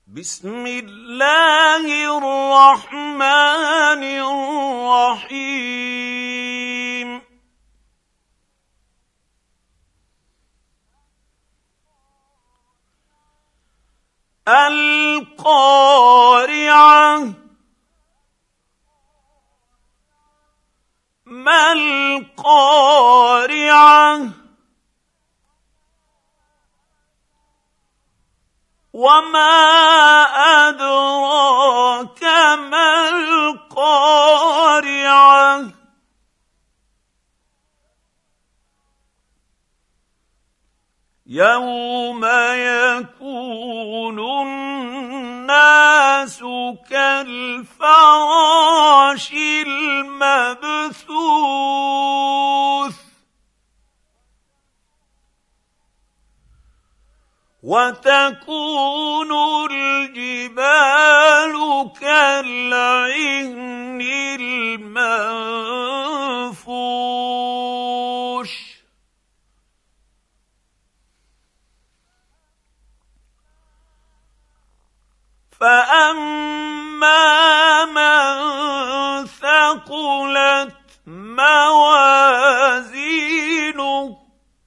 بسم الله الرحمن الرحيم القارعة ما القارعة وما أدراك ما القارعة يوم يكون الناس كالفراش المبثوث وتكون الجبال كالعهن المنفوش فأما من ثقلت موازينه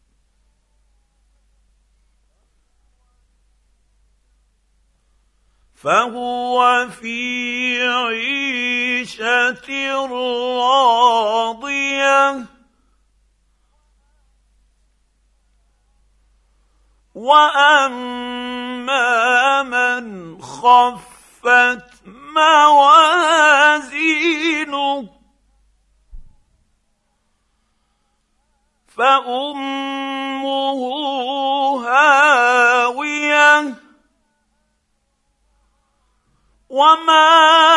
فهو في عيشة راضية وأما من خفت موازينه فأمه هاوية وما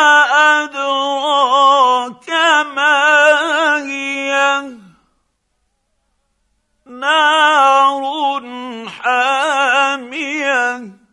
أدراك ما هي نار حامية